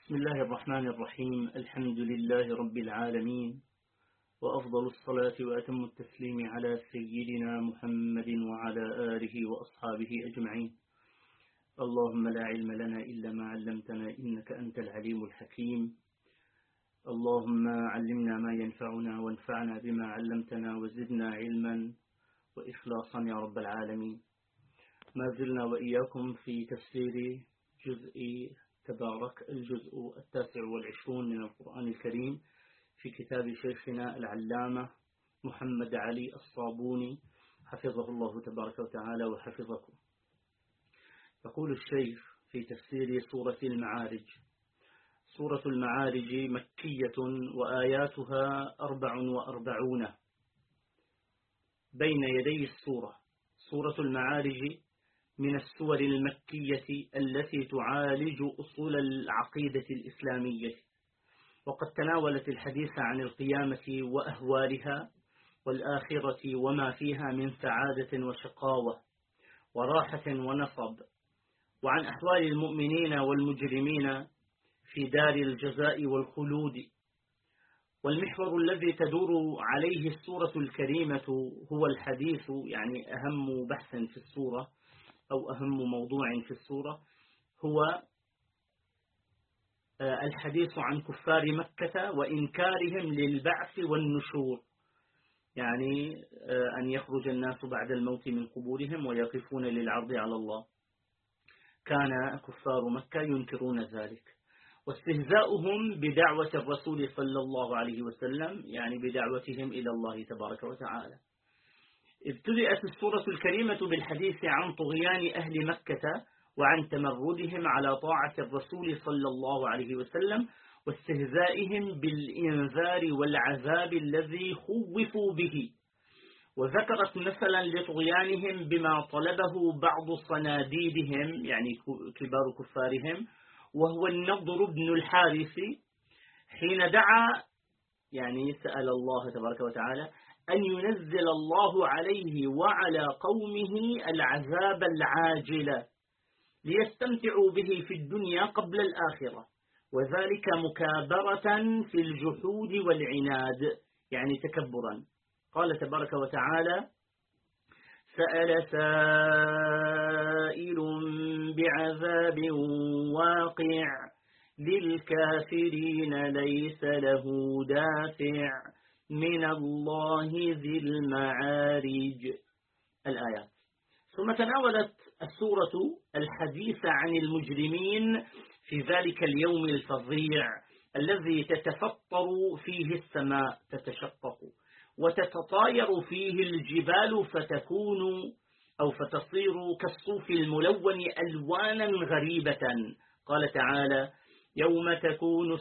بسم الله الرحمن الرحيم. الحمد لله رب العالمين، وأفضل الصلاة وأتم التسليم على سيدنا محمد وعلى آله وأصحابه أجمعين. اللهم لا علم لنا إلا ما علمتنا إنك أنت العليم الحكيم. اللهم علمنا ما ينفعنا وانفعنا بما علمتنا وزدنا علما وإخلاصا يا رب العالمين. ما زلنا وإياكم في تفسير جزء تبارك الجزء 29 من القرآن الكريم في كتاب شيخنا العلامة محمد علي الصابوني حفظه الله تبارك وتعالى وحفظكم. يقول الشيخ في تفسير سورة المعارج: سورة المعارج مكية وآياتها 44. بين يدي السورة سورة المعارج من السور المكية التي تعالج أصول العقيدة الإسلامية، وقد تناولت الحديث عن القيامة وأهوالها والآخرة وما فيها من سعادة وشقاوة وراحة ونصب، وعن أحوال المؤمنين والمجرمين في دار الجزاء والخلود. والمحور الذي تدور عليه السورة الكريمة هو الحديث، يعني أهم بحث في السورة أو أهم موضوع في السورة هو الحديث عن كفار مكة وإنكارهم للبعث والنشور، يعني أن يخرج الناس بعد الموت من قبورهم ويقفون للعرض على الله. كان كفار مكة ينكرون ذلك، واستهزاؤهم بدعوة الرسول صلى الله عليه وسلم، يعني بدعوتهم إلى الله تبارك وتعالى. ابتدأت السورة الكريمة بالحديث عن طغيان أهل مكة وعن تمردهم على طاعة الرسول صلى الله عليه وسلم واستهزائهم بالإنذار والعذاب الذي خوفوا به، وذكرت مثلا لطغيانهم بما طلبه بعض صناديدهم، يعني كبار كفارهم، وهو النضر بن الحارث، حين دعا، يعني سأل الله تبارك وتعالى أن ينزل الله عليه وعلى قومه العذاب العاجل ليستمتعوا به في الدنيا قبل الآخرة، وذلك مكابرة في الجحود والعناد، يعني تكبرا. قال تبارك وتعالى: سأل سائل بعذاب واقع للكافرين ليس له دافع من الله ذي المعارج. الآيات. ثم تناولت السورة الحديث عن المجرمين في ذلك اليوم الفظيع الذي تتفطر فيه السماء، تتشقق وتتطاير فيه الجبال فتصير كالصوف الملون ألوانا غريبة. قال تعالى: يوم تكون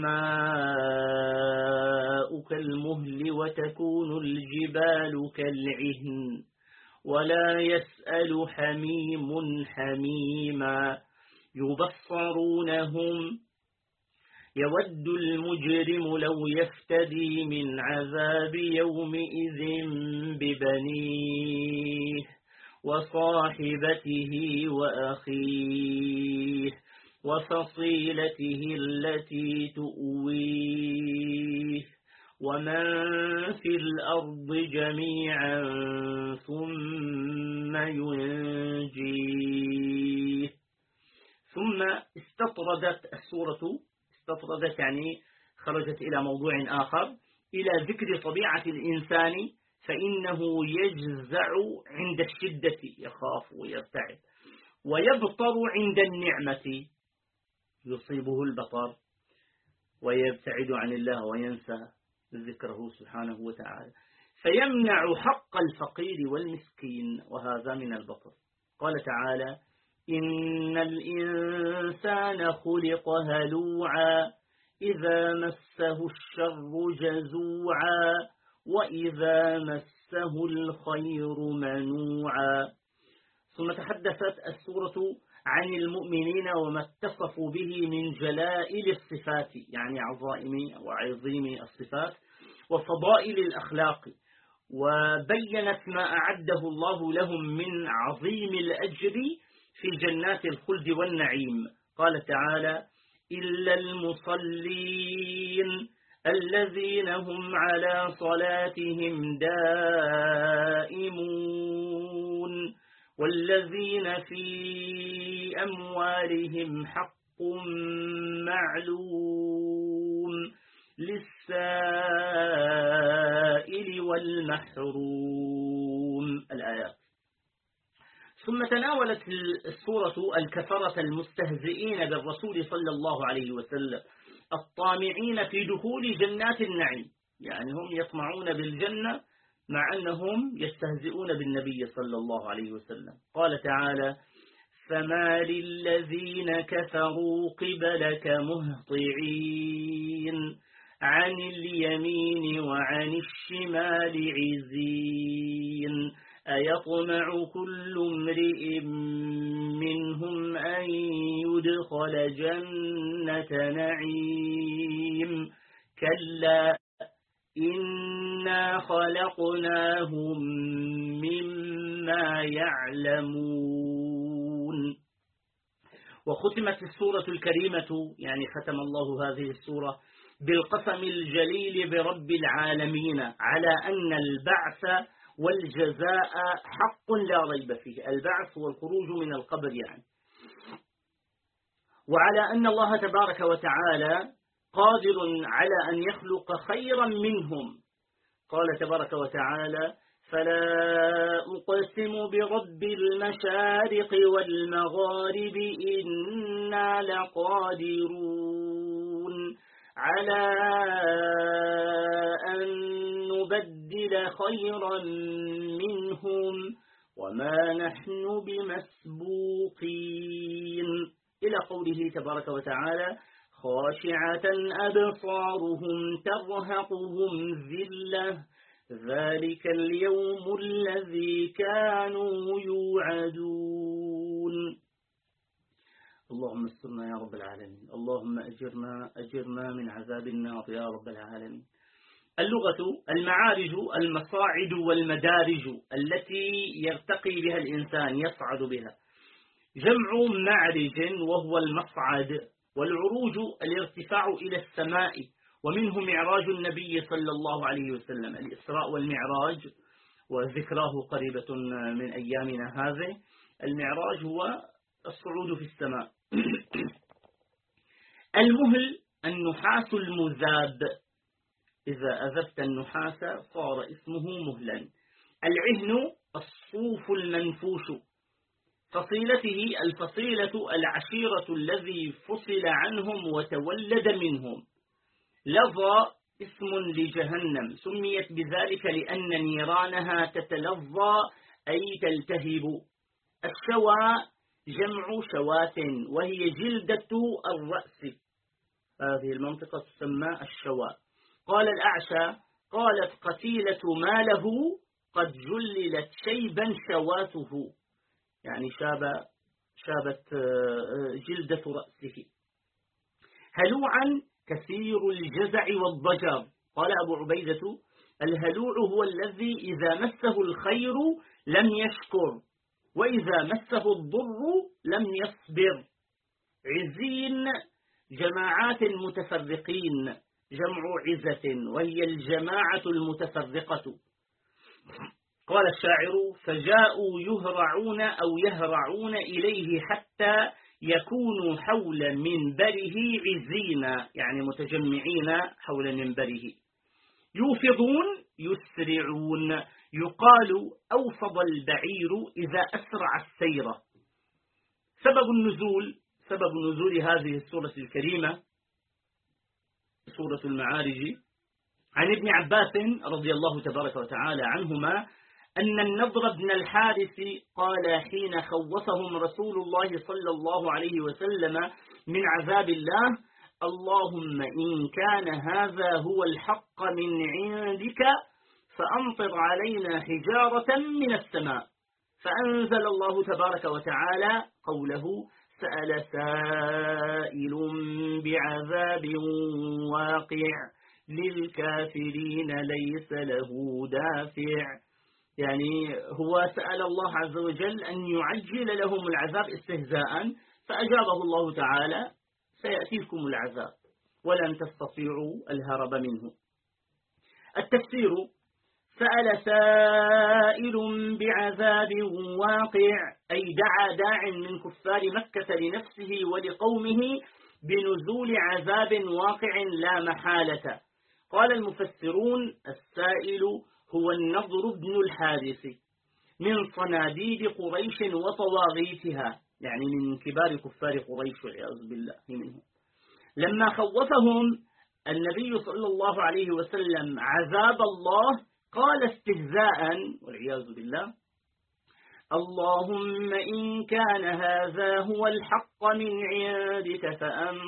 السماء كالمهل وتكون الجبال كالعهن ولا يسأل حميم حميما يبصرونهم يود المجرم لو يفتدي من عذاب يومئذ ببنيه وصاحبته وأخيه وفصيلته التي تؤويه ومن في الأرض جميعا ثم ينجيه. ثم استطردت السورة، يعني خرجت إلى موضوع آخر، إلى ذكر طبيعة الإنسان، فإنه يجزع عند الشدة، يخاف ويرتعب، ويبطر عند النعمة، يصيبه البطر ويبتعد عن الله وينسى ذكره سبحانه وتعالى، فيمنع حق الفقير والمسكين، وهذا من البطر. قال تعالى: إن الإنسان خلق هلوعا إذا مسه الشر جزوعا وإذا مسه الخير منوعا. ثم تحدثت السورة عن المؤمنين وما اتصفوا به من جلائل الصفات، يعني عظائم وعظيم الصفات وفضائل الأخلاق، وبينت ما أعده الله لهم من عظيم الأجر في جنات الخلد والنعيم. قال تعالى: إلا المصلين الذين هم على صلاتهم دائمون والذين في أموالهم حق معلوم للسائل والمحروم. الآيات. ثم تناولت السورة الكفرة المستهزئين بالرسول صلى الله عليه وسلم الطامعين في دخول جنات النعيم، يعني هم يطمعون بالجنة مع أنهم يستهزئون بالنبي صلى الله عليه وسلم. قال تعالى: فما للذين كفروا قبلك مهطعين عن اليمين وعن الشمال عزين أيطمع كل امرئ منهم أن يدخل جنة نعيم كلا إنا خلقناهم مما يعلمون. وختمت السورة الكريمة، يعني ختم الله هذه السورة بالقسم الجليل برب العالمين على أن البعث والجزاء حق لا ريب فيه، البعث والخروج من القبر يعني، وعلى أن الله تبارك وتعالى قادر على أن يخلق خيرا منهم. قال تبارك وتعالى: فلا أقسم برب المشارق والمغارب إنا لقادرون على أن نبدل خيرا منهم وما نحن بمسبوقين، إلى قوله تبارك وتعالى: خاشعة أبصارهم ترهقهم ذلة ذلك اليوم الذي كانوا يوعدون. اللهم استرنا يا رب العالمين، اللهم أجرنا من عذاب النار يا رب العالمين. اللغة المعارج المصاعد والمدارج التي يرتقي بها الإنسان يصعد بها، جمع معرج وهو المصعد، والعروج الارتفاع إلى السماء، ومنه معراج النبي صلى الله عليه وسلم، الإسراء والمعراج، وذكراه قريبة من أيامنا هذه. المعراج هو الصعود في السماء. المهل النحاس المذاب، إذا أذبت النحاس صار اسمه مهلا. العهن الصوف المنفوش. فصيلته الفصيلة العشيرة الذي فصل عنهم وتولد منهم. لظى اسم لجهنم، سميت بذلك لأن نيرانها تتلظى أي تلتهب. الشوى جمع شواة وهي جلدة الرأس، هذه المنطقة تسمى الشوى. قال الأعشى: قالت قتيلة ما له قد جللت شيبا شواته، يعني شابت جلدة رأسه. هلوعا كثير الجزع والضجر. قال أبو عبيدة: الهلوع هو الذي إذا مسه الخير لم يشكر وإذا مسه الضر لم يصبر. عزين جماعات متفرقين، جمع عزة وهي الجماعة المتفرقة. قال الشاعر: فجاءوا يهرعون أو يهرعون إليه حتى يكونوا حول منبره عزينا، يعني متجمعين حول منبره. يوفضون يسرعون، يقال أوفض البعير إذا أسرع السير. سبب نزول هذه السورة الكريمة سورة المعارج عن ابن عباس رضي الله تبارك وتعالى عنهما أن النضر بن الحارث قال حين خوفهم رسول الله صلى الله عليه وسلم من عذاب الله: اللهم إن كان هذا هو الحق من عندك فأمطر علينا حجارة من السماء. فأنزل الله تبارك وتعالى قوله: سأل سائل بعذاب واقع للكافرين ليس له دافع، يعني هو سأل الله عز وجل أن يعجل لهم العذاب استهزاء، فأجابه الله تعالى: سيأتيكم العذاب ولن تستطيعوا الهرب منه. التفسير: سأل سائل بعذاب واقع، أي دعا داع من كفار مكة لنفسه ولقومه بنزول عذاب واقع لا محالة. قال المفسرون: السائل هو النضر بن الحارث من صناديد قريش وطواغيتها، يعني من كبار كفار قريش والعياذ بالله منهم. لما خوفهم النبي صلى الله عليه وسلم عذاب الله قال استهزاء والعياذ بالله: اللهم إن كان هذا هو الحق من عندك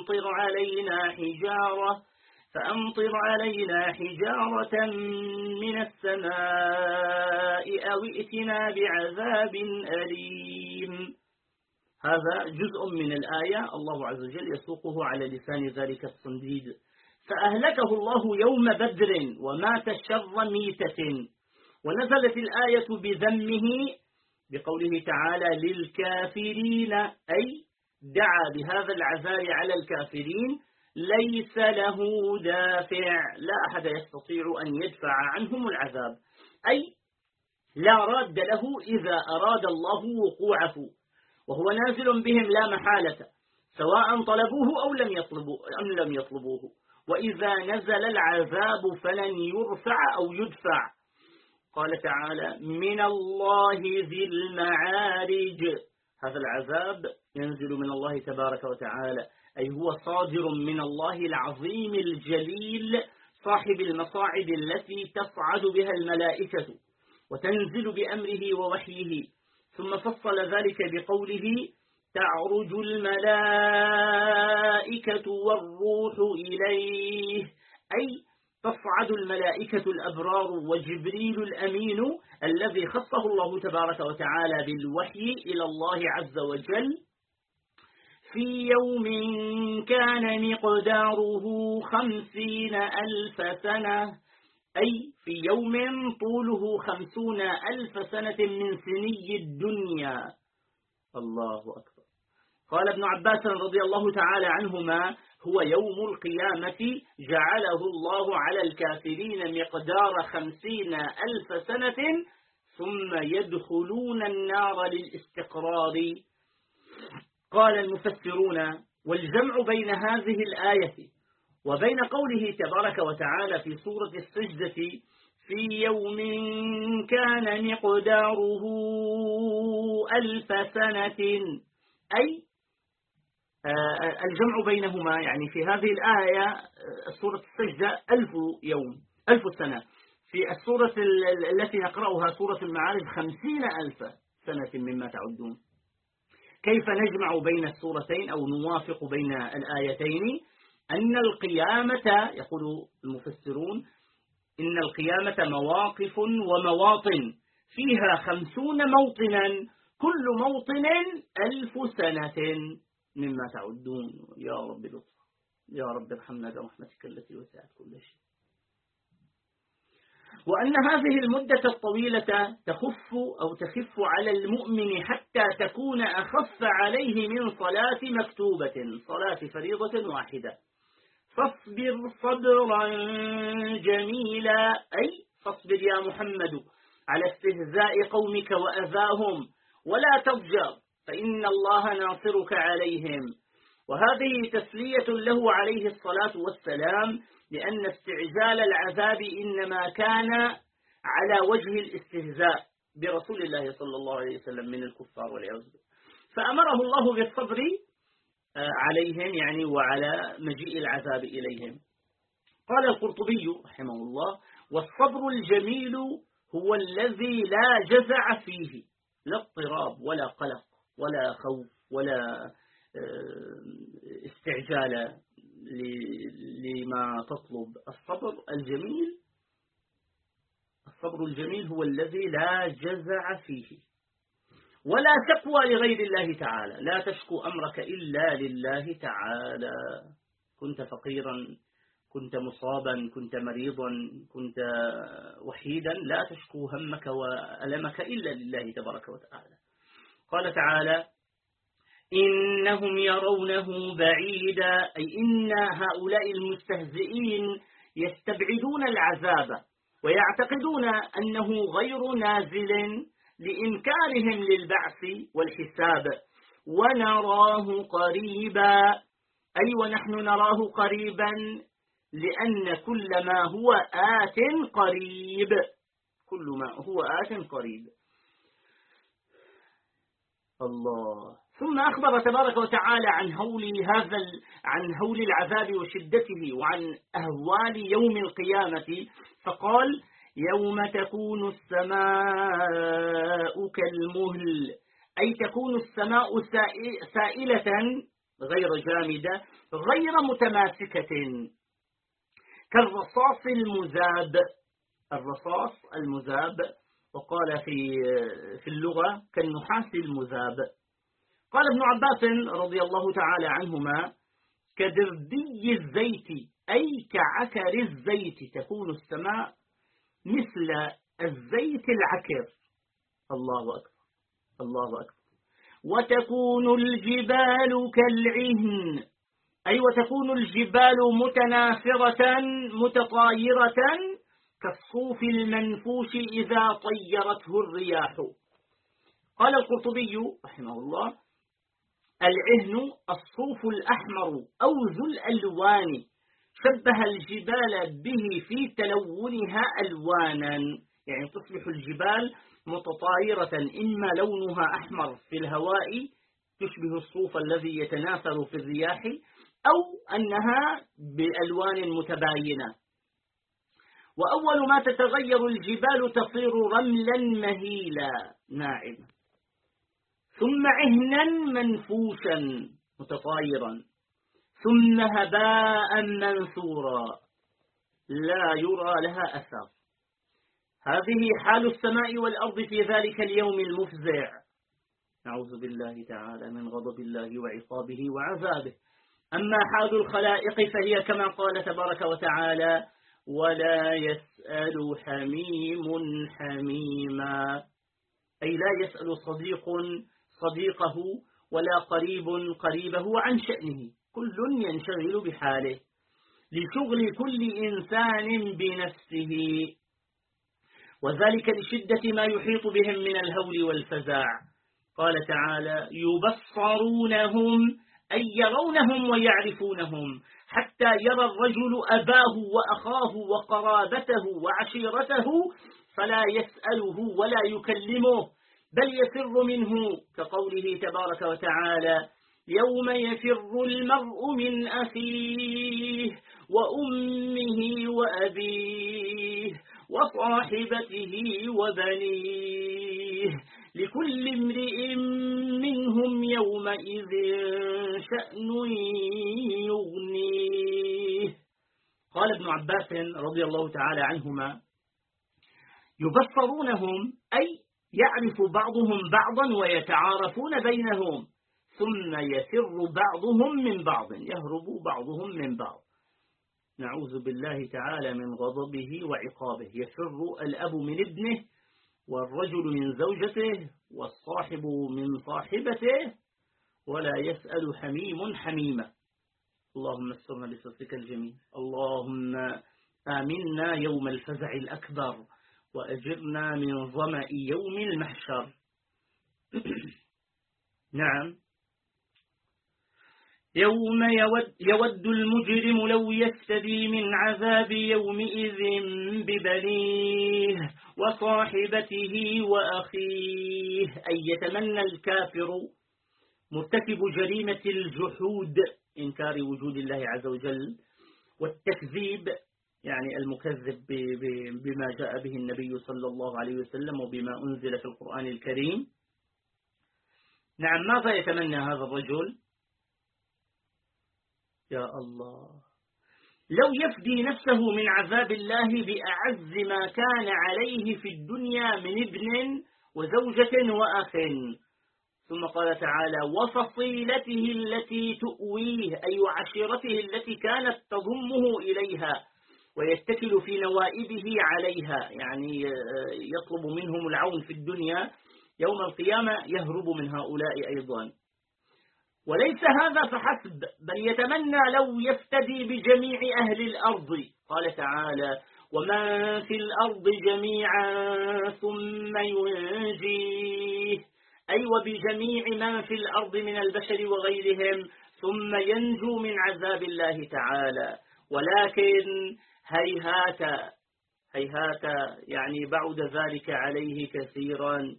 فأمطر علينا حجارة من السماء أو ائتنا بعذاب أليم. هذا جزء من الآية الله عز وجل يسوقه على لسان ذلك الصنديد. فأهلكه الله يوم بدر ومات شر ميتة. ونزلت الآية بذمه بقوله تعالى: للكافرين، أي دعا بهذا العذاب على الكافرين ليس له دافع، لا أحد يستطيع أن يدفع عنهم العذاب، أي لا راد له إذا أراد الله وقوعه، وهو نازل بهم لا محالة سواء طلبوه أو لم يطلبوه. وإذا نزل العذاب فلن يرفع أو يدفع. قال تعالى: من الله ذي المعارج. هذا العذاب ينزل من الله تبارك وتعالى، أي هو صادر من الله العظيم الجليل صاحب المصاعد التي تصعد بها الملائكة وتنزل بأمره ووحيه. ثم فصل ذلك بقوله: تعرج الملائكة والروح إليه، أي تصعد الملائكة الأبرار وجبريل الأمين الذي خصه الله تبارك وتعالى بالوحي إلى الله عز وجل في يوم كان مقداره 50,000 سنة، أي في يوم طوله 50,000 سنة من سني الدنيا. الله أكبر. قال ابن عباس رضي الله تعالى عنهما: هو يوم القيامة جعله الله على الكافرين مقدار 50,000 سنة ثم يدخلون النار للاستقرار. قال المفسرون: والجمع بين هذه الآية وبين قوله تبارك وتعالى في سورة السجدة: في يوم كان مقداره 1000 سنة، أي الجمع بينهما، يعني في هذه الآية سورة السجدة 1000 يوم 1000 سنة، في السورة التي نقرأها سورة المعارج 50,000 سنة مما تعدون. كيف نجمع بين السورتين أو نوافق بين الآيتين؟ أن القيامة، يقول المفسرون، إن القيامة مواقف ومواطن فيها 50 موطنا، كل موطن 1000 سنة مما تعدون. يا رب لطف، يا رب ارحمنا برحمتك التي وسعت كل شيء. وأن هذه المدة الطويلة تخف على المؤمن حتى تكون أخف عليه من صلاة مكتوبة، صلاة فريضة واحدة. فاصبر صبرا جميلا، أي فاصبر يا محمد على استهزاء قومك وأذاهم ولا تضجر، فإن الله ناصرك عليهم. وهذه تسلية له عليه الصلاة والسلام، لأن استعجال العذاب إنما كان على وجه الاستهزاء برسول الله صلى الله عليه وسلم من الكفار والعياذ بالله، فأمره الله بالصبر عليهم، يعني وعلى مجيء العذاب إليهم. قال القرطبي رحمه الله: والصبر الجميل هو الذي لا جزع فيه، لا اضطراب ولا قلق ولا خوف ولا استعجال لما تطلب. الصبر الجميل هو الذي لا جزع فيه ولا شكوى لغير الله تعالى، لا تشكو أمرك إلا لله تعالى. كنت فقيرا، كنت مصابا، كنت مريضا، كنت وحيدا، لا تشكو همك وألمك إلا لله تبارك وتعالى. قال تعالى: إنهم يرونه بعيدا، أي إن هؤلاء المستهزئين يستبعدون العذاب ويعتقدون أنه غير نازل لإنكارهم للبعث والحساب. ونراه قريبا، أي ونحن نراه قريبا لأن كل ما هو آت قريب، كل ما هو آت قريب. الله. ثم أخبر تبارك وتعالى عن هول العذاب وشدته وعن أهوال يوم القيامة، فقال: يوم تكون السماء كالمهل، أي تكون السماء سائلة غير جامدة غير متماسكة، كالرصاص المذاب. الرصاص المذاب، وقال في اللغة كالنحاس المذاب. قال ابن عباس رضي الله تعالى عنهما: كدردي الزيت، أي كعكر الزيت، تكون السماء مثل الزيت العكر. الله أكبر، الله أكبر. وتكون الجبال كالعهن، أي وتكون الجبال متناثرة متطايرة كالصوف المنفوش إذا طيرته الرياح. قال القرطبي رحمه الله: العهن الصوف الأحمر أو ذو الألوان، شبه الجبال به في تلونها ألوانا، يعني تصبح الجبال متطايرة، إما لونها أحمر في الهواء تشبه الصوف الذي يتناثر في الرياح، أو أنها بألوان متباينة. وأول ما تتغير الجبال تصير رملا مهيلا ناعما، ثم عهنا منفوشا متطايرا، ثم هباء منثورا لا يرى لها أثر. هذه حال السماء والأرض في ذلك اليوم المفزع. نعوذ بالله تعالى من غضب الله وعقابه وعذابه. أما حال الخلائق فهي كما قال تبارك وتعالى: ولا يسأل حميم حميما، أي لا يسأل صديق صديقه ولا قريب قريبه عن شأنه، كل ينشغل بحاله لشغل كل إنسان بنفسه، وذلك لشدة ما يحيط بهم من الهول والفزاع. قال تعالى: يبصرونهم، أي يرونهم ويعرفونهم، حتى يرى الرجل أباه وأخاه وقرابته وعشيرته فلا يسأله ولا يكلمه، بل يفر منه، كقوله تبارك وتعالى: يوم يفر المرء من أخيه وأمه وأبيه وصاحبته وبنيه لكل امرئ منهم يومئذ شأن يغنيه. قال ابن عباس رضي الله تعالى عنهما: يبصرونهم، أي يعرف بعضهم بعضا ويتعارفون بينهم، ثم يفر بعضهم من بعض، يهرب بعضهم من بعض. نعوذ بالله تعالى من غضبه وعقابه. يفر الأب من ابنه، والرجل من زوجته، والصاحب من صاحبته، ولا يسأل حميم حميمة. اللهم استرنا بسترك الجميل. اللهم آمنا يوم الفزع الأكبر، وأجرنا من ظمأ يوم المحشر. نعم. يوم يود المجرم لو يفتدي من عذاب يومئذ ببنيه وصاحبته وأخيه، أي يتمنى الكافر مرتكب جريمة الجحود، إنكار وجود الله عز وجل، والتكذيب، يعني المكذب بما جاء به النبي صلى الله عليه وسلم وبما أنزل في القرآن الكريم. نعم، ماذا يتمنى هذا الرجل؟ يا الله، لو يفدي نفسه من عذاب الله بأعز ما كان عليه في الدنيا من ابن وزوجة وأخ. ثم قال تعالى: وفصيلته التي تؤويه، أي عشيرته التي كانت تضمه إليها ويتكل في نوائبه عليها، يعني يطلب منهم العون في الدنيا، يوم القيامة يهرب من هؤلاء أيضا. وليس هذا فحسب، بل يتمنى لو يفتدي بجميع أهل الأرض. قال تعالى: ومن في الأرض جميعا ثم ينجيه، أي وبجميع من في الأرض من البشر وغيرهم، ثم ينجو من عذاب الله تعالى. ولكن هيهات هيهات، يعني بعد ذلك عليه كثيرا.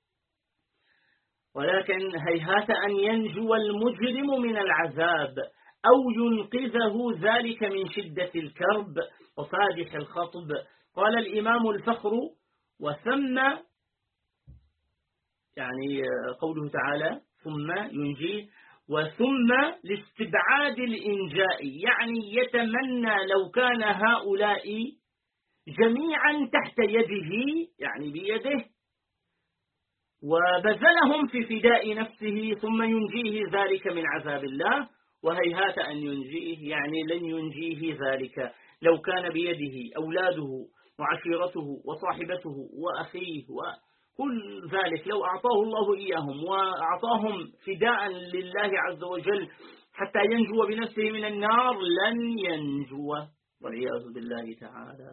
ولكن هيهات أن ينجو المجرم من العذاب أو ينقذه ذلك من شدة الكرب وفادح الخطب. قال الإمام الفخر: وثم، يعني قوله تعالى ثم ينجيه، وثم لاستبعاد الإنجاء، يعني يتمنى لو كان هؤلاء جميعا تحت يده، يعني بيده، وبذلهم في فداء نفسه ثم ينجيه ذلك من عذاب الله. وهيهات أن ينجيه، يعني لن ينجيه ذلك لو كان بيده أولاده وعشيرته وصاحبته وأخيه وكل ذلك، لو أعطاه الله إياهم وأعطاهم فداء لله عز وجل حتى ينجو بنفسه من النار، لن ينجو والعياذ بالله تعالى.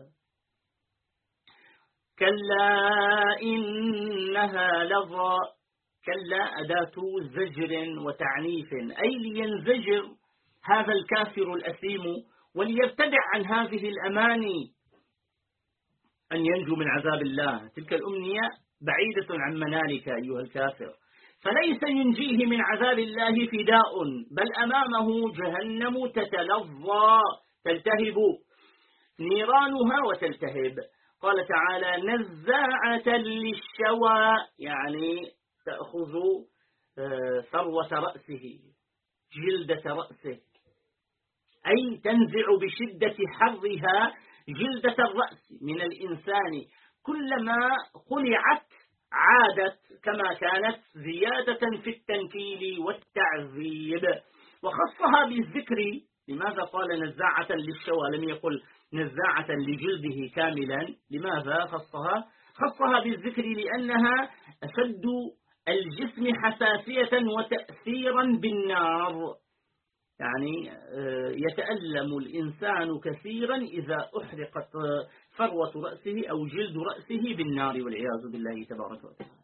كلا إنها لظى، كلا أداة زجر وتعنيف، أي لينزجر هذا الكافر الأثيم وليبتدع عن هذه الأماني أن ينجو من عذاب الله. تلك الأمنية بعيدة عن منالك أيها الكافر، فليس ينجيه من عذاب الله فداء، بل أمامه جهنم تتلظى تلتهب نيرانها وتلتهب. قال تعالى: نزاعة للشوى، يعني تأخذ ثروة رأسه، جلدة رأسه، أي تنزع بشدة حرها جلدة الرأس من الإنسان، كلما قلعت عادت كما كانت، زيادة في التنكيل والتعذيب. وخصها بالذكر. لماذا قال نزاعة للشوى لم يقل نزاعة لجلده كاملا؟ لماذا خصها بالذكر؟ لأنها أشد الجسم حساسية وتأثيرا بالنار، يعني يتألم الإنسان كثيرا إذا أحرقت فروة رأسه أو جلد رأسه بالنار والعياذ بالله تبارك وتعالى.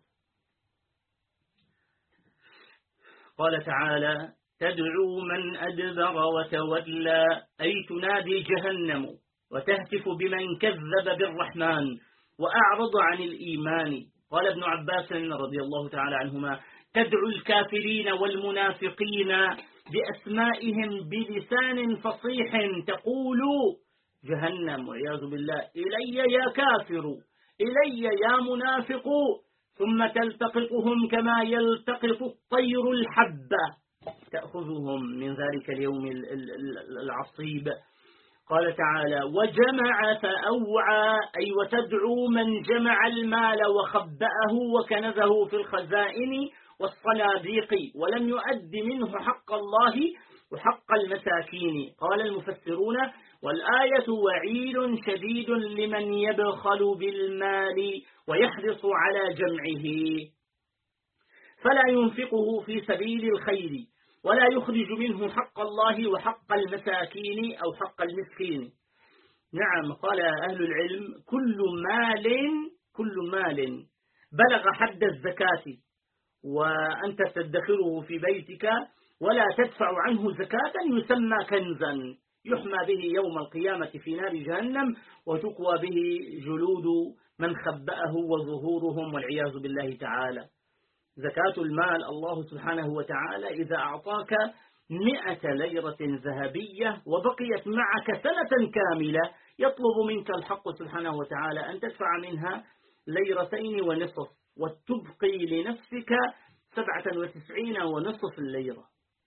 قال تعالى: تدعو من أدبر وتولى، أي تنادي جهنم وتهتف بمن كذب بالرحمن وأعرض عن الإيمان. قال ابن عباس رضي الله تعالى عنهما: تدعو الكافرين والمنافقين بأسمائهم بلسان فصيح، تقول جهنم والعياذ بالله: إلي يا كافر، إلي يا منافق، ثم تلتقطهم كما يلتقط الطير الحبة، تأخذهم من ذلك اليوم العصيب. قال تعالى: وجمع فأوعى، أي وتدعو من جمع المال وخبأه وكنزه في الخزائن والصناديق ولم يؤد منه حق الله وحق المساكين. قال المفسرون: والآية وعيد شديد لمن يبخل بالمال ويحرص على جمعه فلا ينفقه في سبيل الخير ولا يخرج منه حق الله وحق المساكين أو حق المسكين. نعم، قال أهل العلم: كل مال بلغ حد الزكاة وأنت تدخره في بيتك ولا تدفع عنه زكاة يسمى كنزا يحمى به يوم القيامة في نار جهنم وتقوى به جلود من خبأه وظهورهم والعياذ بالله تعالى. زكاة المال الله سبحانه وتعالى إذا أعطاك 100 ليرة ذهبية وبقيت معك سنة كاملة يطلب منك الحق سبحانه وتعالى أن تدفع منها 2.5 ليرة وتبقي لنفسك 97.5 ليرة.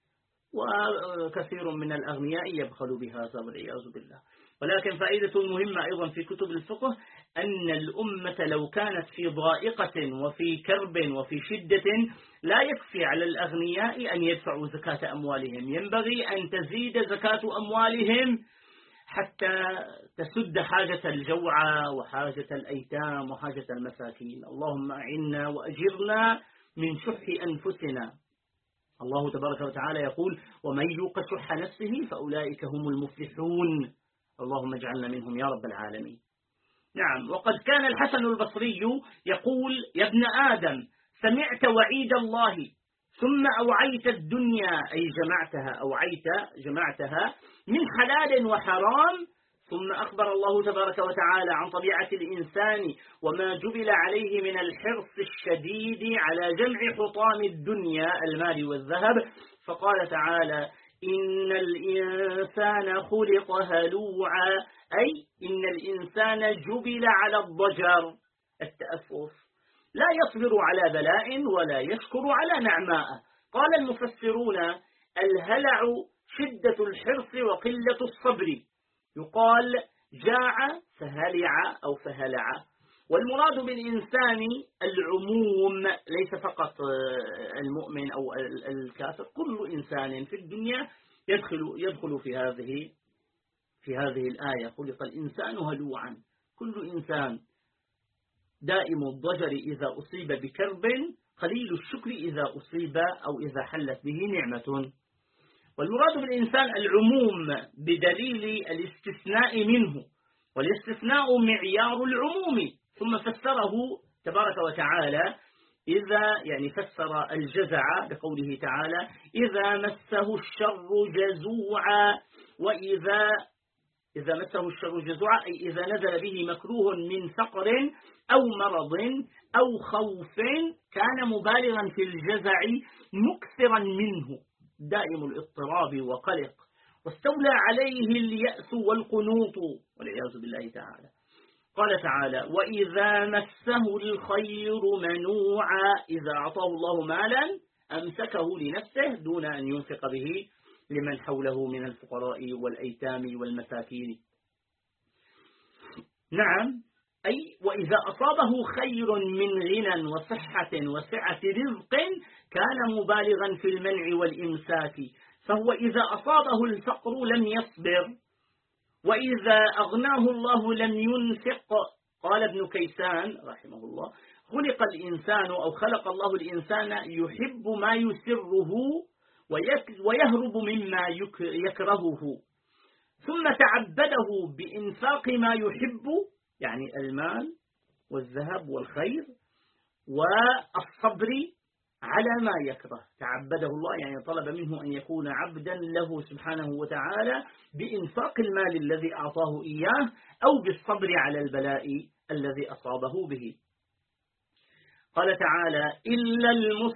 وكثير من الأغنياء يبخل بهذا والعياذ بالله. ولكن فائدة مهمة أيضا في كتب الفقه أن الأمة لو كانت في ضائقة وفي كرب وفي شدة لا يكفي على الأغنياء أن يدفعوا زكاة أموالهم، ينبغي أن تزيد زكاة أموالهم حتى تسد حاجة الجوعى وحاجة الأيتام وحاجة المساكين. اللهم أعنا وأجرنا من شح أنفسنا. الله تبارك وتعالى يقول: ومن يوق شح نفسه فأولئك هم المفلحون. اللهم اجعلنا منهم يا رب العالمين. نعم، وقد كان الحسن البصري يقول: يا ابن آدم، سمعت وعيد الله ثم أوعيت الدنيا، أي جمعتها من حلال وحرام، ثم أخبر الله تبارك وتعالى عن طبيعة الإنسان وما جبل عليه من الحرص الشديد على جمع حطام الدنيا المال والذهب، فقال تعالى: إن الإنسان خلق هلوعا، أي إن الإنسان جبل على الضجر، التأفف، لا يصبر على بلاء ولا يشكر على نعماء. قال المفسرون: الهلع شدة الحرص وقلة الصبر، يقال جاع فهلع أو فهلع. والمراد بالإنسان العموم، ليس فقط المؤمن أو الكافر، كل إنسان في الدنيا يدخل في هذه الآية. خلق الإنسان هلوعا، كل إنسان دائم الضجر إذا أصيب بكرب، قليل الشكر إذا أصيب أو إذا حلت به نعمة. والمراد بالإنسان العموم بدليل الاستثناء منه، والاستثناء معيار العموم. ثم فسره تبارك وتعالى فسر الجزع بقوله تعالى: إذا مسه الشر جزوعا. إذا مسه الشر جزوعا أي إذا نزل به مكروه من فقر أو مرض أو خوف، كان مبالغا في الجزع مكثرا منه، دائم الاضطراب وقلق، واستولى عليه اليأس والقنوط والعياذ بالله تعالى. قال تعالى: وإذا مسه الخير منوعا، إذا أعطاه الله مالا أمسكه لنفسه دون أن ينفق به لمن حوله من الفقراء والأيتام والمساكين. نعم، أي وإذا أصابه خير من غنى وصحة وسعة رزق كان مبالغا في المنع والإمساك، فهو إذا أصابه الفقر لم يصبر، وإذا أغناه الله لم ينفق. قال ابن كيسان رحمه الله: خلق الله الإنسان يحب ما يسره ويهرب مما يكرهه، ثم تعبده بإنفاق ما يحب، يعني المال والذهب والخير، والصبر على ما يكره. تعبده الله يعني طلب منه أن يكون عبدا له سبحانه وتعالى بإنفاق المال الذي أعطاه إياه، أو بالصبر على البلاء الذي أصابه به. قال تعالى: إلا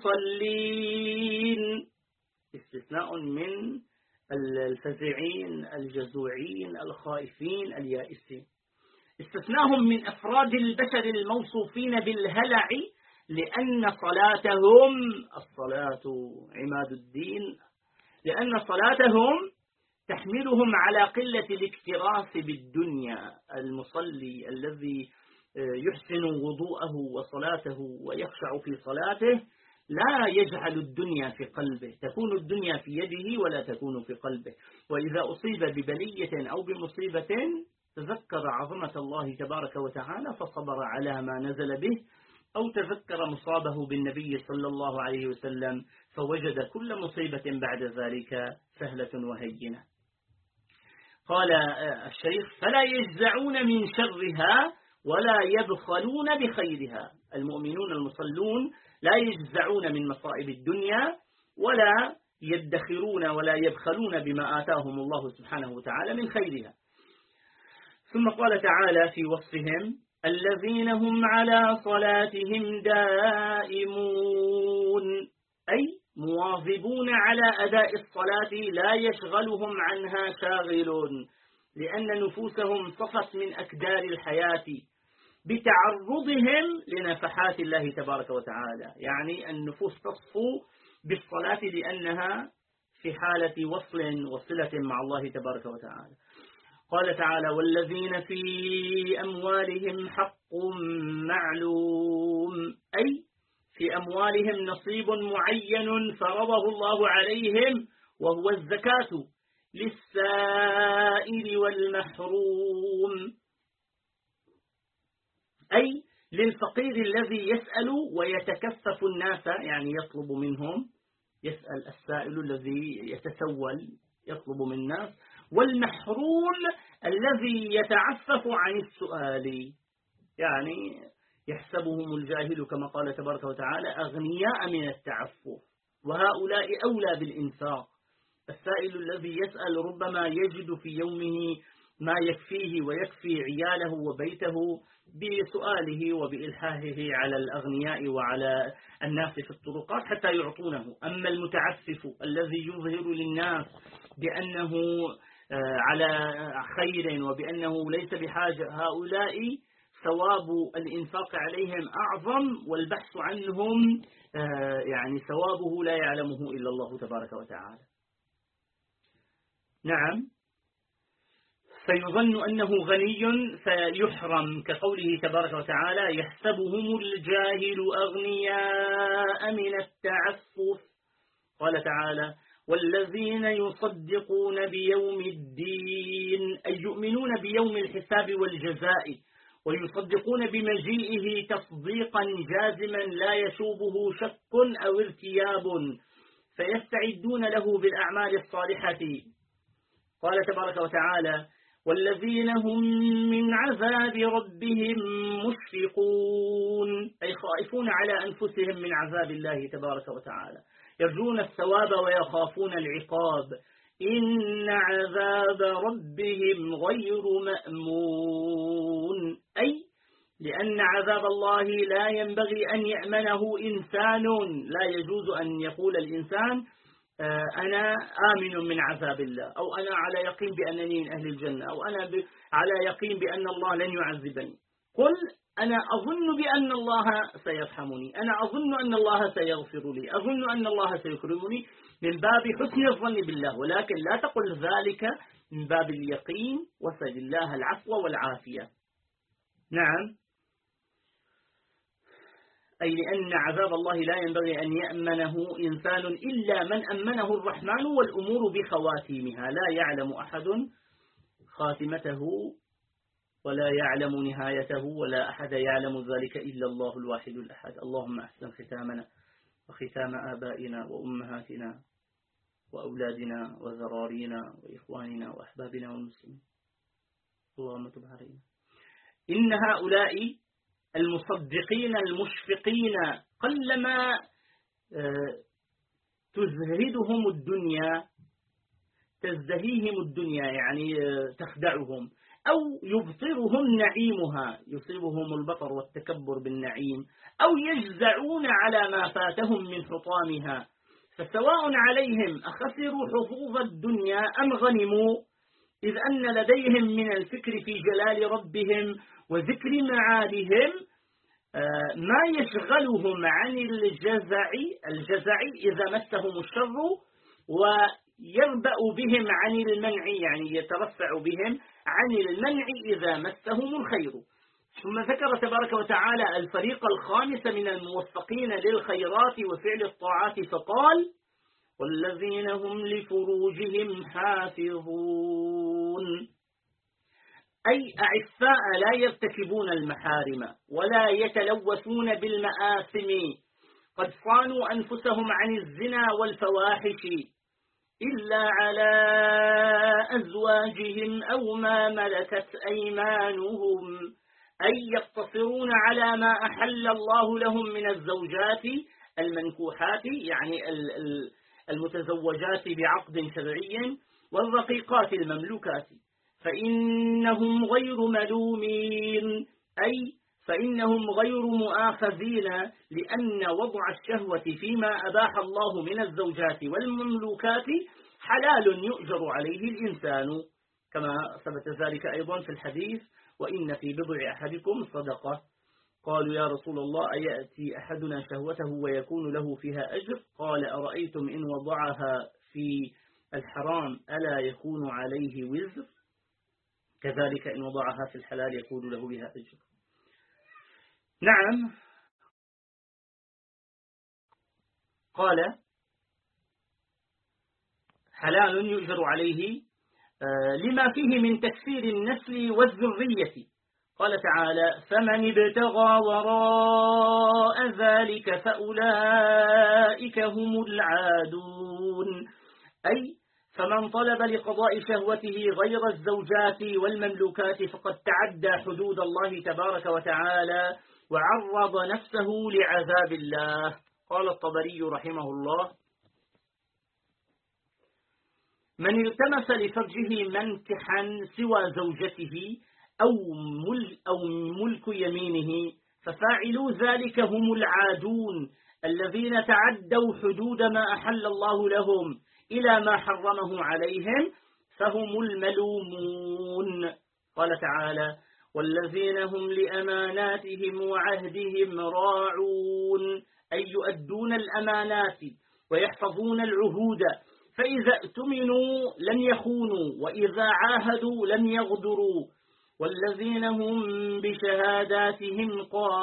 المصلين، استثناء من الفزعين الجزوعين الخائفين اليائسين، استثناهم من أفراد البشر الموصوفين بالهلع، لأن صلاتهم، الصلاة عماد الدين، لأن صلاتهم تحملهم على قلة الاكتراث بالدنيا. المصلي الذي يحسن وضوءه وصلاته ويخشع في صلاته لا يجعل الدنيا في قلبه، تكون الدنيا في يده ولا تكون في قلبه. وإذا أصيب ببلية أو بمصيبة تذكر عظمة الله تبارك وتعالى فصبر على ما نزل به، أو تذكر مصابه بالنبي صلى الله عليه وسلم فوجد كل مصيبة بعد ذلك سهلة وهينة. قال الشيخ: فلا يجزعون من شرها ولا يبخلون بخيرها. المؤمنون المصلون لا يجزعون من مصائب الدنيا، ولا يدخرون ولا يبخلون بما آتاهم الله سبحانه وتعالى من خيرها. ثم قال تعالى في وصفهم: الذين هم على صلاتهم دائمون، أي مواظبون على أداء الصلاة لا يشغلهم عنها شاغل، لأن نفوسهم صفت من أكدار الحياة بتعرضهم لنفحات الله تبارك وتعالى. يعني النفوس تصفو بالصلاة لأنها في حالة وصلة مع الله تبارك وتعالى. قال تعالى: والذين في أموالهم حق معلوم، أي في أموالهم نصيب معين فرضه الله عليهم، وهو الزكاة للسائل والمحروم، أي للفقير الذي يسأل ويتكفف الناس، يعني يطلب منهم يسأل السائل الذي يتسول يطلب من الناس، والمحروم الذي يتعفف عن السؤال، يعني يحسبهم الجاهل كما قال تبارك وتعالى أغنياء من التعفف، وهؤلاء أولى بالإنفاق. السائل الذي يسأل ربما يجد في يومه ما يكفيه ويكفي عياله وبيته بسؤاله وبإلحاحه على الأغنياء وعلى الناس في الطرقات حتى يعطونه. أما المتعفف الذي يظهر للناس بأنه على خير وبأنه ليس بحاجة، هؤلاء ثواب الإنفاق عليهم أعظم، والبحث عنهم يعني ثوابه لا يعلمه إلا الله تبارك وتعالى. نعم، فيظن أنه غني فيحرم، كقوله تبارك وتعالى يحسبهم الجاهل أغنياء من التعفف. قال تعالى والذين يصدقون بيوم الدين، أي يؤمنون بيوم الحساب والجزاء، ويصدقون بمجيئه تصديقا جازما لا يشوبه شك أو ارتياب، فيستعدون له بالأعمال الصالحة. قال تبارك وتعالى والذين هم من عذاب ربهم مشفقون، أي خائفون على أنفسهم من عذاب الله تبارك وتعالى، يرجون الثواب ويخافون العقاب. إن عذاب ربهم غير مأمون، أي لأن عذاب الله لا ينبغي أن يأمنه إنسان، لا يجوز أن يقول الإنسان أنا آمن من عذاب الله، أو أنا على يقين بأنني من أهل الجنة، أو أنا على يقين بأن الله لن يعذبني. قل أنا أظن بأن الله سيرحمني، أنا أظن أن الله سيغفر لي، أظن أن الله سيكرمني، من باب حسن الظن بالله، ولكن لا تقل ذلك من باب اليقين، وسل الله العفو والعافية. نعم، أي لأن عذاب الله لا ينبغي أن يأمنه إنسان إلا من أمنه الرحمن، والأمور بخواتيمها، لا يعلم أحد خاتمته ولا يعلم نهايته، ولا أحد يعلم ذلك إلا الله الواحد الأحد. اللهم أحسن ختامنا وختام آبائنا وأمهاتنا وأولادنا وذرارينا وإخواننا وأحبابنا والمسلمين، اللهم تب علينا. إن هؤلاء المصدقين المشفقين قلما تزهدهم الدنيا، تزدهيهم الدنيا، يعني تخدعهم، أو يبطرهم نعيمها، يصيبهم البطر والتكبر بالنعيم، أو يجزعون على ما فاتهم من حطامها، فسواء عليهم أخسروا حظوظ الدنيا أم غنموا، إذ أن لديهم من الفكر في جلال ربهم وذكر معادهم ما يشغلهم عن الجزع إذا مسهم الشر، ويربأ بهم عن المنع، يعني يترفع بهم عن المنع إذا مسهم الخير. ثم ذكر تبارك وتعالى الفريق الخامس من الموفقين للخيرات وفعل الطاعات، فقال والذين هم لفروجهم حافظون، أي أعفاء لا يرتكبون المحارم ولا يتلوثون بالمآثم، قد صانوا أنفسهم عن الزنا والفواحش، إلا على أزواجهم أو ما ملكت أيمانهم، أي يقتصرون على ما أحل الله لهم من الزوجات المنكوحات، يعني المتزوجات بعقد شرعي، والرقيقات المملوكات، فإنهم غير ملومين، أي فإنهم غير مؤاخذين، لأن وضع الشهوة فيما أباح الله من الزوجات والمملوكات حلال يؤجر عليه الإنسان، كما ثبت ذلك أيضا في الحديث وإن في بضع أحدكم صدقة. قالوا يا رسول الله أيأتي أحدنا شهوته ويكون له فيها أجر؟ قال أرأيتم إن وضعها في الحرام ألا يكون عليه وزر؟ كذلك إن وضعها في الحلال يكون له بها أجر. نعم، قال حلال يؤجر عليه لما فيه من تكثير النسل والذرية، قال تعالى: فمن ابتغى وراء ذلك فأولئك هم العادون. أي فمن طلب لقضاء شهوته غير الزوجات والمملوكات فقد تعدى حدود الله تبارك وتعالى وعرض نفسه لعذاب الله. قال الطبري رحمه الله: من التمس لفرجه منكحا سوى زوجته أو ملك يمينه ففاعلوا ذلك هم العادون الذين تعدوا حدود ما أحل الله لهم إلى ما حرمه عليهم فهم الملومون. قال تعالى: والذين هم لأماناتهم وعهدهم راعون، أي يؤدون الأمانات ويحفظون العهود، فإذا اؤتمنوا لم يخونوا وإذا عاهدوا لم يغدروا، والذين هم بشهاداتهم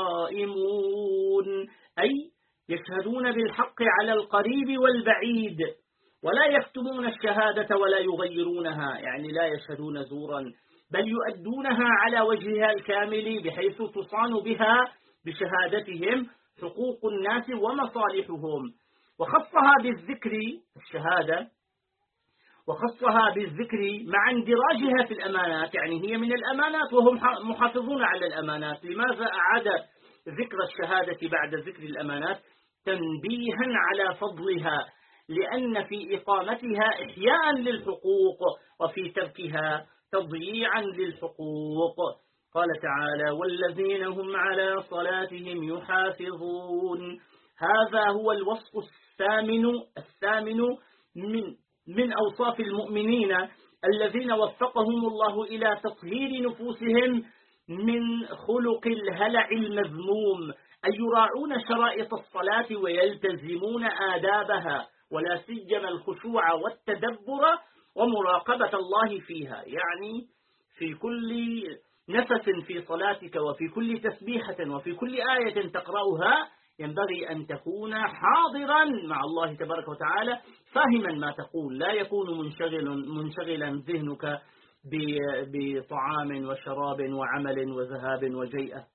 قائمون، أي يشهدون بالحق على القريب والبعيد ولا يكتمون الشهادة ولا يغيرونها، يعني لا يشهدون زورا بل يؤدونها على وجهها الكامل بحيث تصان بها بشهادتهم حقوق الناس ومصالحهم. وخصها بالذكر الشهادة، وخصها بالذكر مع اندراجها في الأمانات، يعني هي من الأمانات وهم محافظون على الأمانات. لماذا أعاد ذكر الشهادة بعد ذكر الأمانات؟ تنبيها على فضلها، لأن في إقامتها إحياء للحقوق وفي تركها تضييعا للحقوق. قال تعالى: والذين هم على صلاتهم يحافظون. هذا هو الوصف الثامن من أوصاف المؤمنين الذين وفقهم الله إلى تطهير نفوسهم من خلق الهلع المذموم، أن يراعون شرائط الصلاة ويلتزمون آدابها، ولا سيما الخشوع والتدبر ومراقبة الله فيها، يعني في كل نفس في صلاتك وفي كل تسبيحة وفي كل آية تقرأها ينبغي أن تكون حاضرا مع الله تبارك وتعالى فاهما ما تقول، لا يكون منشغلا ذهنك بطعام وشراب وعمل وذهاب وجيئة.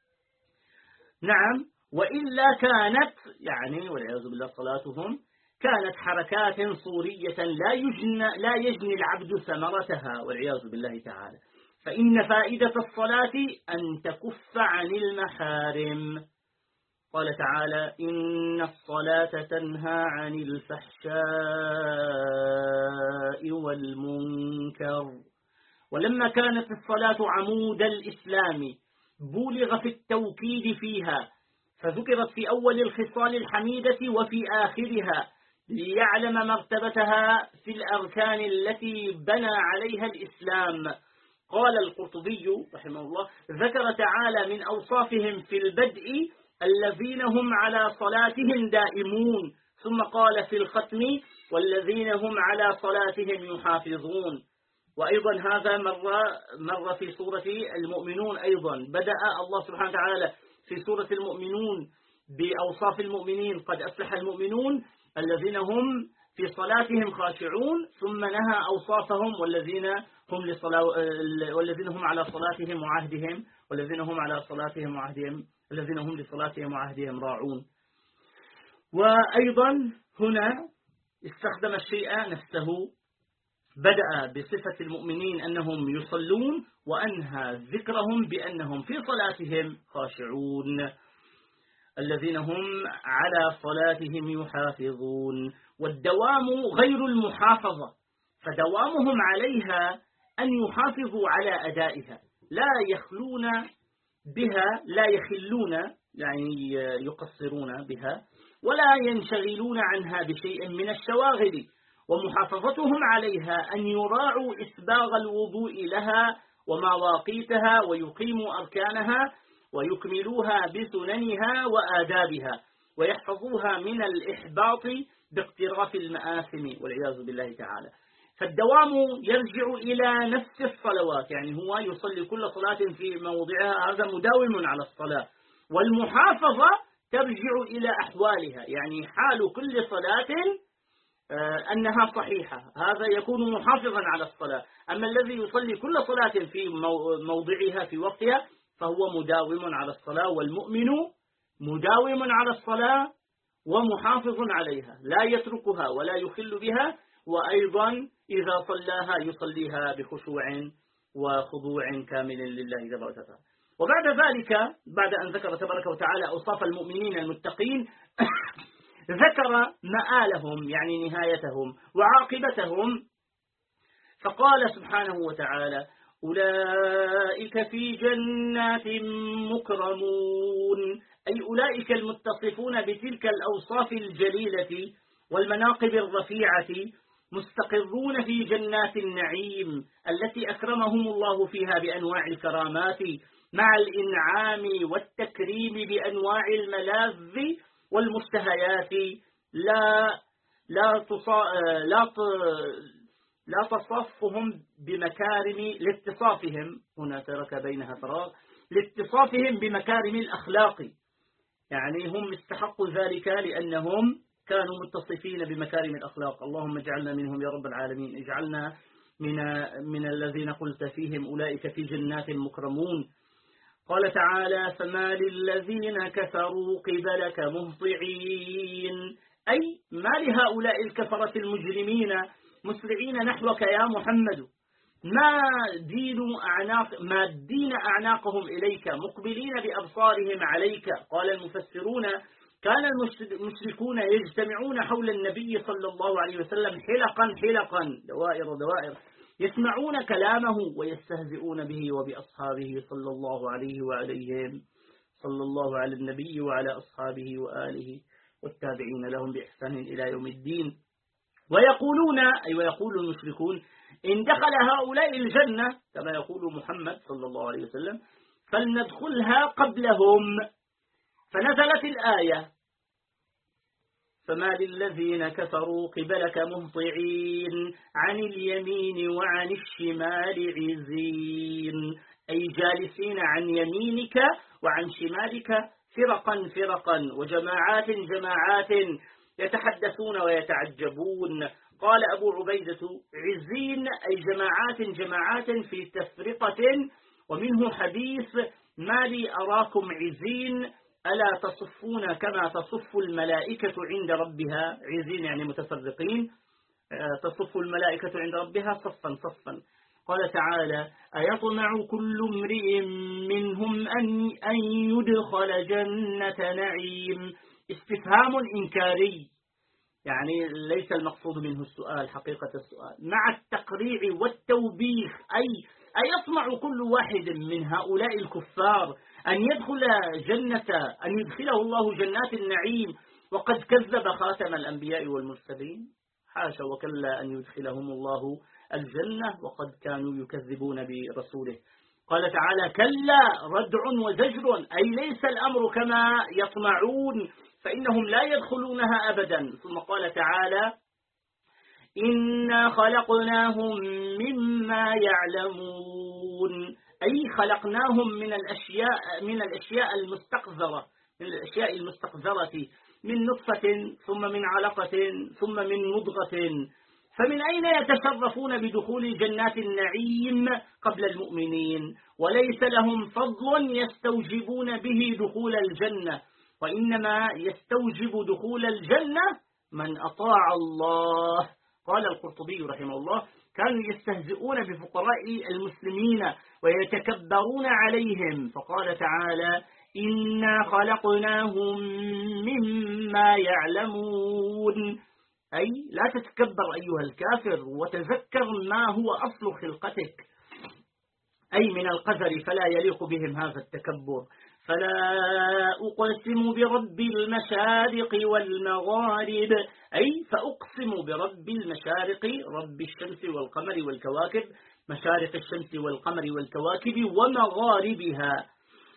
نعم، وإلا كانت يعني والعياذ بالله صلاتهم كانت حركات صورية لا يجني العبد ثمرتها والعياذ بالله تعالى. فإن فائدة الصلاة أن تكف عن المحارم. قال تعالى: إن الصلاة تنهى عن الفحشاء والمنكر. ولما كانت الصلاة عمود الإسلام بولغ في التوكيد فيها، فذكرت في أول الخصال الحميدة وفي آخرها ليعلم مرتبتها في الأركان التي بنى عليها الإسلام. قال القرطبي رحمه الله: ذكر تعالى من أوصافهم في البدء الذين هم على صلاتهم دائمون، ثم قال في الختم: والذين هم على صلاتهم يحافظون. وأيضا هذا مر في سورة المؤمنون. أيضا بدأ الله سبحانه وتعالى في سورة المؤمنون بأوصاف المؤمنين: قد أفلح المؤمنون الذين هم في صلاتهم خاشعون، ثم نهى أوصافهم: والذين هم على صلاتهم وعهدهم، والذين هم على صلاتهم وعهدهم، الذين هم لصلاتهم وعهدهم راعون. وأيضا هنا استخدم الشيء نفسه، بدأ بصفة المؤمنين أنهم يصلون وأنهى ذكرهم بأنهم في صلاتهم خاشعون، الذين هم على صلاتهم يحافظون. والدوام غير المحافظة، فدوامهم عليها أن يحافظوا على أدائها، لا يخلون بها، لا يخلون يعني يقصرون بها، ولا ينشغلون عنها بشيء من الشواغل. ومحافظتهم عليها أن يراعوا إسباغ الوضوء لها ومواقيتها، ويقيموا أركانها ويكملوها بسننها وآدابها، ويحفظوها من الإحباط باقتراف المآثم والعياذ بالله تعالى. فالدوام يرجع إلى نفس الصلوات، يعني هو يصلي كل صلاة في موضعها، هذا مداوم على الصلاة. والمحافظة ترجع إلى أحوالها، يعني حال كل صلاة أنها صحيحة، هذا يكون محافظا على الصلاة. أما الذي يصلي كل صلاة في موضعها في وقتها فهو مداوم على الصلاة، والمؤمن مداوم على الصلاة ومحافظ عليها لا يتركها ولا يخل بها، وأيضا إذا صلاها يصليها بخشوع وخضوع كامل لله تبارك وتعالى. وبعد ذلك، بعد أن ذكر تبارك وتعالى أوصاف المؤمنين المتقين ذكر مآلهم يعني نهايتهم وعاقبتهم، فقال سبحانه وتعالى: أولئك في جنات مكرمون، أي أولئك المتصفون بتلك الأوصاف الجليلة والمناقب الرفيعة مستقرون في جنات النعيم التي أكرمهم الله فيها بأنواع الكرامات مع الإنعام والتكريم بأنواع الملاذ والمشتهيات لا تصفهم بمكارم لاتصافهم، هنا ترك بينها فراغ، لاتصافهم بمكارم الأخلاق، يعني هم استحقوا ذلك لأنهم كانوا متصفين بمكارم الأخلاق. اللهم اجعلنا منهم يا رب العالمين، اجعلنا من الذين قلت فيهم أولئك في جنات مكرمون. قال تعالى: فما للذين كفروا قبلك مهطعين، أي ما لهؤلاء الكفرة المجرمين مسرعين نحوك يا محمد، ما دين أعناقهم إليك مقبلين بأبصارهم عليك. قال المفسرون: كان المشركون يجتمعون حول النبي صلى الله عليه وسلم حلقا دوائر يسمعون كلامه ويستهزئون به وبأصحابه صلى الله عليه وعليهم، صلى الله على النبي وعلى أصحابه وآله والتابعين لهم بإحسان إلى يوم الدين. ويقول المشركون: إن دخل هؤلاء الجنة كما يقول محمد صلى الله عليه وسلم فلندخلها قبلهم. فنزلت الآية: فما للذين كفروا قبلك مهطعين عن اليمين وعن الشمال عزين، أي جالسين عن يمينك وعن شمالك فرقا وجماعات يتحدثون ويتعجبون. قال أبو عبيدة: عزين أي جماعات في تفرقة. ومنه حديث: ما لي أراكم عزين ألا تصفون كما تصف الملائكة عند ربها، عزين يعني متفرقين، تصف الملائكة عند ربها صفا. قال تعالى: أيطمع كل امرئ منهم أن يدخل جنة نعيم، استفهام إنكاري، يعني ليس المقصود منه السؤال حقيقة السؤال، مع التقريع والتوبيخ، أي يطمع كل واحد من هؤلاء الكفار أن يدخله الله جنات النعيم وقد كذب خاتم الأنبياء والمرسلين؟ حاشا وكلا أن يدخلهم الله الجنة وقد كانوا يكذبون برسوله. قال تعالى: كلا ردع وزجر، أي ليس الأمر كما يطمعون فإنهم لا يدخلونها أبدا. ثم قال تعالى: إنا خلقناهم مما يعلمون، أي خلقناهم من الأشياء المستقذرة، من نطفة ثم من علقة ثم من مضغة. فمن أين يتشرفون بدخول جنات النعيم قبل المؤمنين؟ وليس لهم فضل يستوجبون به دخول الجنة، وإنما يستوجب دخول الجنة من أطاع الله. قال القرطبي رحمه الله: كانوا يستهزئون بفقراء المسلمين ويتكبرون عليهم، فقال تعالى: إنا خلقناهم مما يعلمون، أي لا تتكبر أيها الكافر وتذكر ما هو أصل خلقتك، أي من القدر، فلا يليق بهم هذا التكبر. فلا أقسم برب المشارق والمغارب، أي فأقسم برب المشارق، رب الشمس والقمر والكواكب، مشارق الشمس والقمر والكواكب ومغاربها،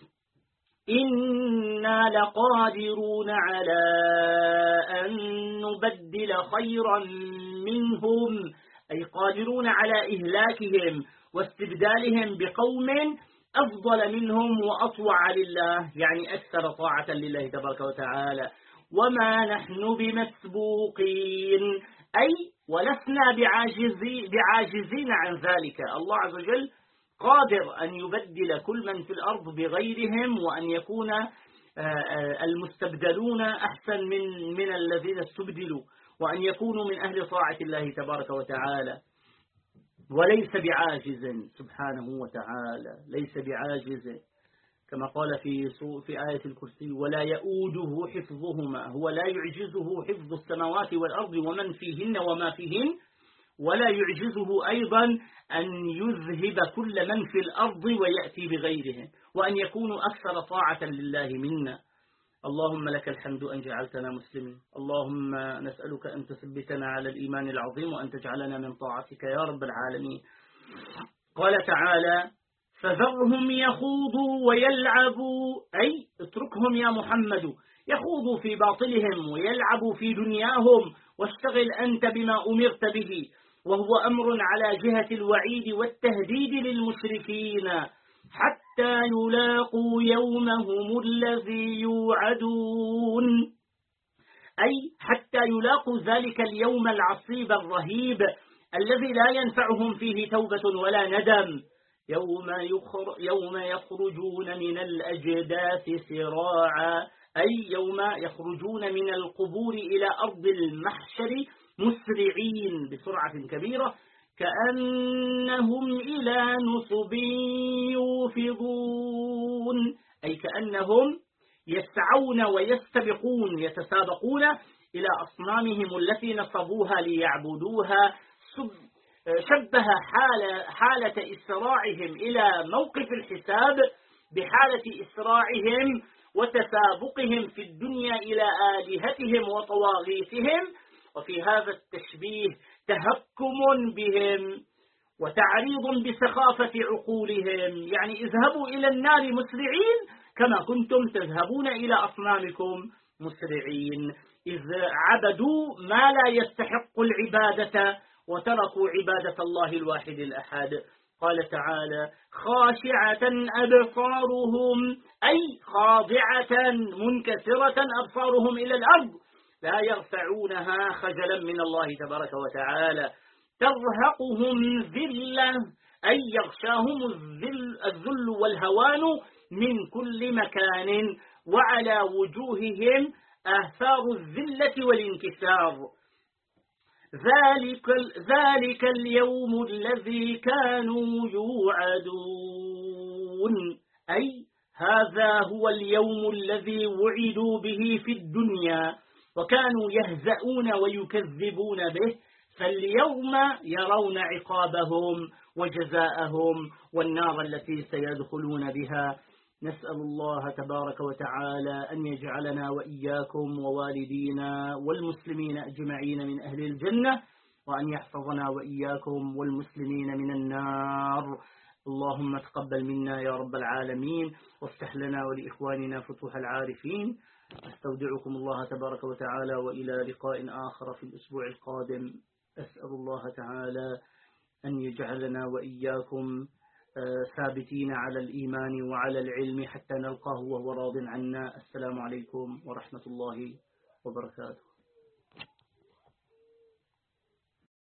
إنا لقادرون على أن نبدل خيرا منهم، أي قادرون على إهلاكهم واستبدالهم بقوم أفضل منهم وأطوع لله، يعني أكثر طاعة لله تبارك وتعالى. وما نحن بمسبوقين، أي ولسنا بعاجزين عن ذلك. الله عز وجل قادر أن يبدل كل من في الأرض بغيرهم، وأن يكون المستبدلون أحسن من الذين استبدلوا، وأن يكونوا من أهل طاعة الله تبارك وتعالى. وليس بعاجز سبحانه وتعالى، ليس بعاجز، كما قال في آية الكرسي: ولا يؤوده حفظهما، هو لا يعجزه حفظ السماوات والأرض ومن فيهن وما فيهن، ولا يعجزه أيضا أن يذهب كل من في الأرض ويأتي بغيرهم، وأن يكونوا أكثر طاعة لله منا. اللهم لك الحمد أن جعلتنا مسلمين، اللهم نسألك أن تثبتنا على الإيمان العظيم، وأن تجعلنا من طاعتك يا رب العالمين. قال تعالى: فذرهم يخوضوا ويلعبوا، أي اتركهم يا محمد يخوضوا في باطلهم ويلعبوا في دنياهم، واشتغل أنت بما أمرت به، وهو أمر على جهة الوعيد والتهديد للمشركين حتى يلاقوا يومهم الذي يوعدون، أي حتى يلاقوا ذلك اليوم العصيب الرهيب الذي لا ينفعهم فيه توبة ولا ندم، يوم يخرجون من الأجداث سراعا، أي يوم يخرجون من القبور إلى أرض المحشر مسرعين بسرعة كبيرة، كأنهم إلى نصب يوفضون، أي كأنهم يسعون ويستبقون، يتسابقون إلى أصنامهم التي نصبوها ليعبدوها. شبه حالة إسراعهم إلى موقف الحساب بحالة إسراعهم وتسابقهم في الدنيا إلى آلهتهم وطواغيتهم، وفي هذا التشبيه تهكم بهم وتعريض بسخافة عقولهم، يعني اذهبوا إلى النار مسرعين كما كنتم تذهبون إلى أصنامكم مسرعين، إذ عبدوا ما لا يستحق العبادة وتركوا عبادة الله الواحد الأحد. قال تعالى: خاشعة أبصارهم، أي خاضعة منكسرة أبصارهم إلى الأرض، لا يرفعونها خجلا من الله تبارك وتعالى، ترهقهم ذلة، أي يغشاهم الذل والهوان من كل مكان، وعلى وجوههم آثار الذلة والانكسار. ذلك اليوم الذي كانوا يوعدون، أي هذا هو اليوم الذي وعدوا به في الدنيا وكانوا يهزؤون ويكذبون به، فاليوم يرون عقابهم وجزاءهم والنار التي سيدخلون بها. نسأل الله تبارك وتعالى أن يجعلنا وإياكم ووالدينا والمسلمين أجمعين من أهل الجنة، وأن يحفظنا وإياكم والمسلمين من النار. اللهم تقبل منا يا رب العالمين، وافتح لنا ولإخواننا فتوح العارفين. أستودعكم الله تبارك وتعالى، وإلى لقاء آخر في الأسبوع القادم. أسأل الله تعالى أن يجعلنا وإياكم ثابتين على الإيمان وعلى العلم حتى نلقاه وهو راض عنا. السلام عليكم ورحمة الله وبركاته.